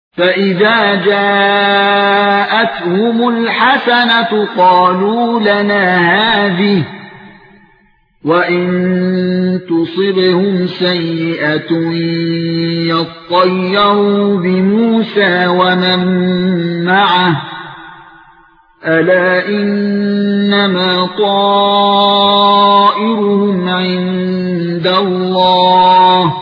فَإِذَا جَاءَتْهُمُ الْحَسَنَةُ قَالُوا لَنَا هَذِهِ وَإِن تُصِبْهُمْ سَيِّئَةٌ يَطَّيَّرُوا بِمُوسَى وَمَن مَّعَهُ أَلَا إِنَّمَا طَائِرُهُمْ عِندَ اللَّهِ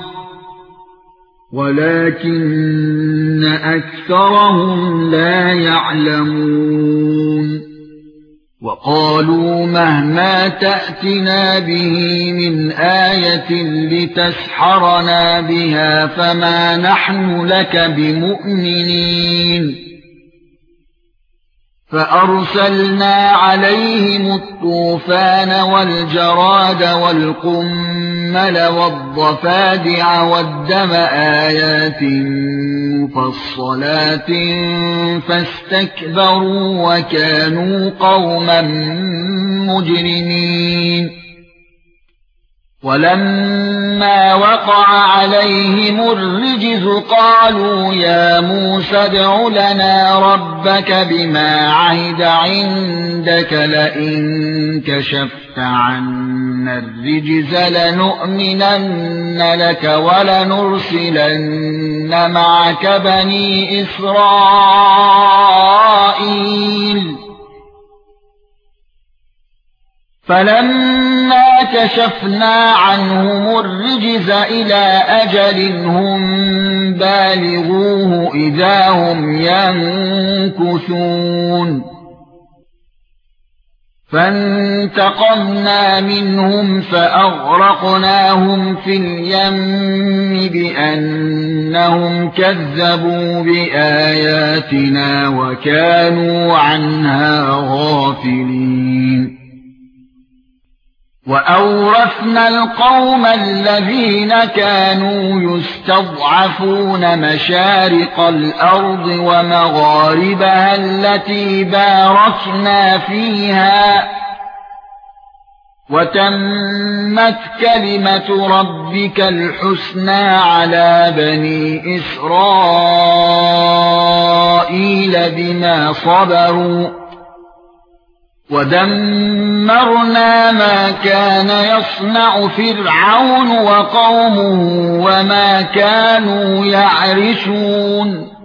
وَلَكِنَّ أَكْثَرَهُمْ لَا يَعْلَمُونَ وَقَالُوا مَهْمَا تَأْتِنَا بِهِ مِنْ آيَةٍ لِتَسْحَرَنَا بِهَا فَمَا نَحْنُ لَكَ بِمُؤْمِنِينَ فَأَرْسَلْنَا عَلَيْهِمُ الطُّوفَانَ وَالْجَرَادَ وَالْقُمَّلَ وَالضَّفَادِعَ وَالدَّمَ آيَاتٍ مُفَصَّلَاتٍ فَاسْتَكْبَرُوا وَكَانُوا قَوْمًا مُجْرِمِينَ وَلَمَّا وَقَعَ عَلَيْهِمُ الرِّجْزُ قَالُوا يَا مُوسَى ادْعُ لَنَا رَبَّكَ بِمَا عَهِدَ عِندَكَ لَئِن كَشَفْتَ عَنَّا الرِّجْزَ لَنُؤْمِنَنَّ لَكَ وَلَنُرْسِلَنَّ مَعَكَ بَنِي إِسْرَائِيلَ فَلَمَّا كَشَفْنَا عَنْهُمُ الرِّجْزَ إِلَى أَجَلٍ هُمْ بَالِغُوهُ إِذَا هُمْ يَنكُثُونَ فَانتَقَمْنَا مِنْهُمْ فَأَغْرَقْنَاهُمْ فِي الْيَمِّ بِأَنَّهُمْ كَذَّبُوا بِآيَاتِنَا وَكَانُوا عَنْهَا غَافِلِينَ وَأَوْرَثْنَا الْقَوْمَ الَّذِينَ كَانُوا يُسْتَضْعَفُونَ مَشَارِقَ الْأَرْضِ وَمَغَارِبَهَا الَّتِي بَارَكْنَا فِيهَا وَتَمَّتْ كَلِمَةُ رَبِّكَ الْحُسْنَى عَلَى بَنِي إِسْرَائِيلَ بِمَا صَبَرُوا وَدَمَّرْنَا مَا كَانَ يَصْنَعُ فِرْعَوْنُ وَقَوْمُهُ وَمَا كَانُوا يَعْرِشُونَ